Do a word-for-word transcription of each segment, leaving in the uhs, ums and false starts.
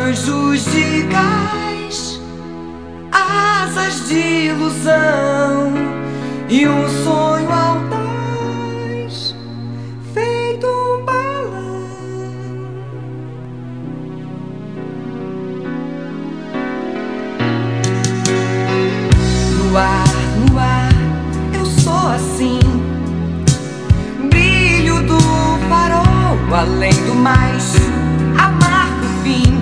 anjos de gás, asas de ilusão e um sonho audaz feito um balão. No ar, no ar, eu sou assim, brilho do farol, além do mais, amargo fim,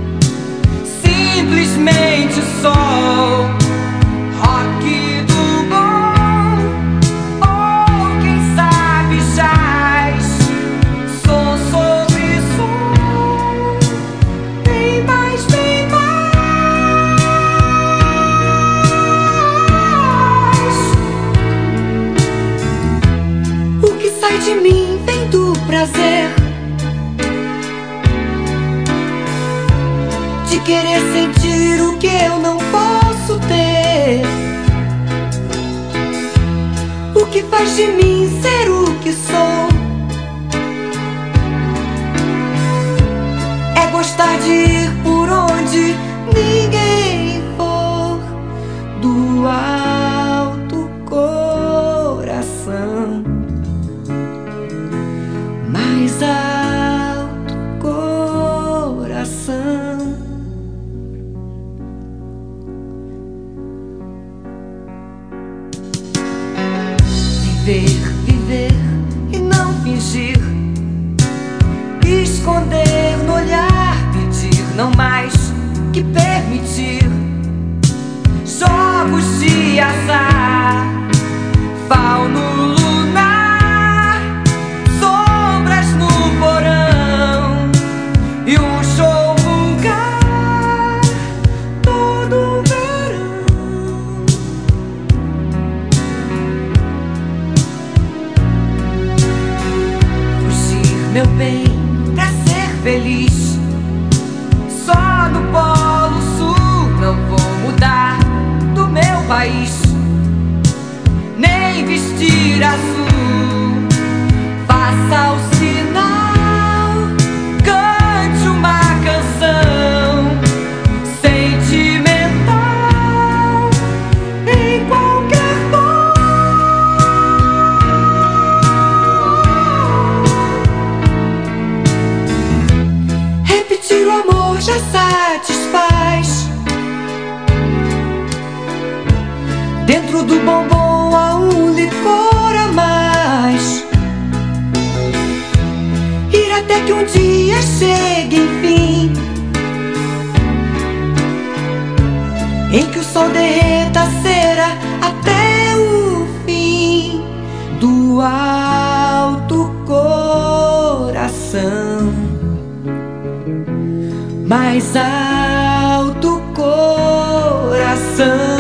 simplesmente o sol, rock do bom, ou quem sabe jaz, som sobre som, bem mais, bem mais. O que sai de mim vem do prazer de querer sentir o que eu não posso ter. O que faz de mim ser o que sou é gostar de ir por onde ninguém for, do alto coração, mais alto coração. Viver, viver e não fingir, esconder no olhar, pedir não mais que permitir. Jogos de azar, fauno lunar, sombras no porão e um show vulgar todo verão. Meu bem, pra ser feliz, só no Polo Sul. Não vou mudar do meu país, nem vestir azul. Faça o sinal, cante uma canção sentimental em qualquer tom. Repetir o amor já satisfaz. Dentro do bombom há um licor a mais. Ir até que um dia chegue, enfim, em que o sol derreta a cera até o fim, do alto coração, mais alto coração.